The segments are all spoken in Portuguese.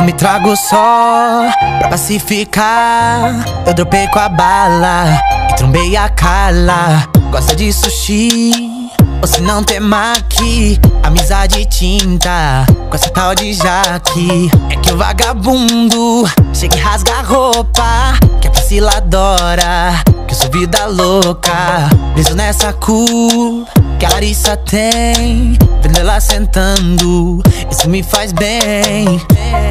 me trago só pra pacificar. Eu dropei com a bala e trombei a Carla. Gosta de sushi, ou se não tem maqui. Amizade tinta com essa tal de Jaque. É que o vagabundo chega e rasga a roupa, que a Priscila adora, que eu sou vida louca. Preso nessa cor que a Larissa tem, vendo ela sentando, isso me faz bem.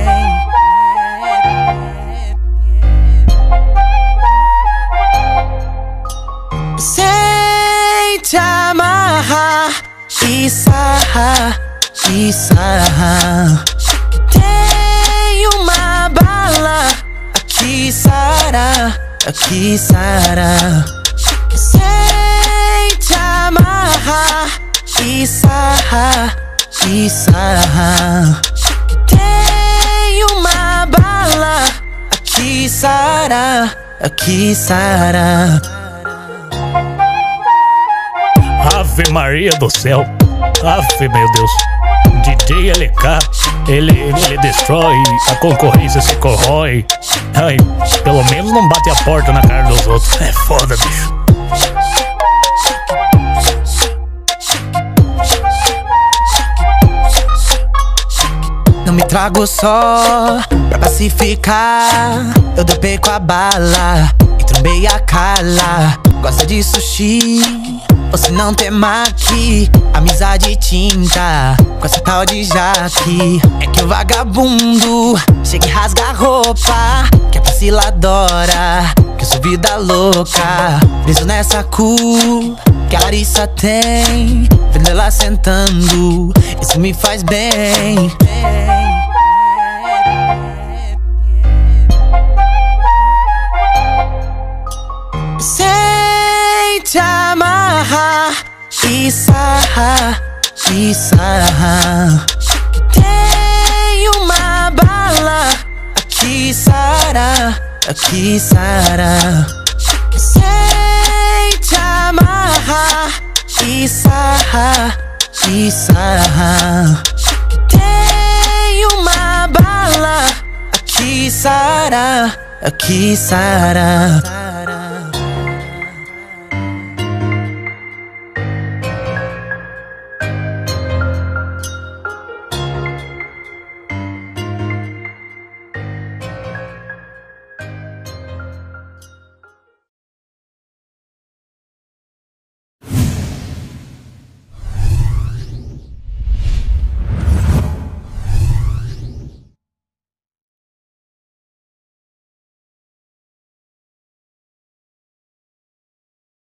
Sem te amarrar e sarrar, e sarrar. Tem uma bala aqui, Sara, aqui, Sara. Sem te amarrar e sarrar, e sarrar. Tem uma bala aqui, Sara, aqui, Sara. Ave Maria do céu, ave meu Deus. DJ LK, ele destrói, a concorrência se corrói. Ai, pelo menos não bate a porta na cara dos outros. É foda, bicho. Não me trago só pra pacificar. Eu dropei com a bala e trombei a Carla. Gosta de sushi, ou se não tem maqui. Amizade tinta com essa tal de Jaque. É que o vagabundo chega e rasga a roupa, que a Priscila adora, que eu sou vida louca. Preso nessa cor que a Larissa tem, vendo ela sentando, isso me faz bem. Sem te amarrar e sarrar, e sarrar. Tem uma bala aqui, Sara, aqui, Sara. Sem te amarrar e sarrar, e sarrar. Tem uma bala aqui, Sara, aqui, Sara.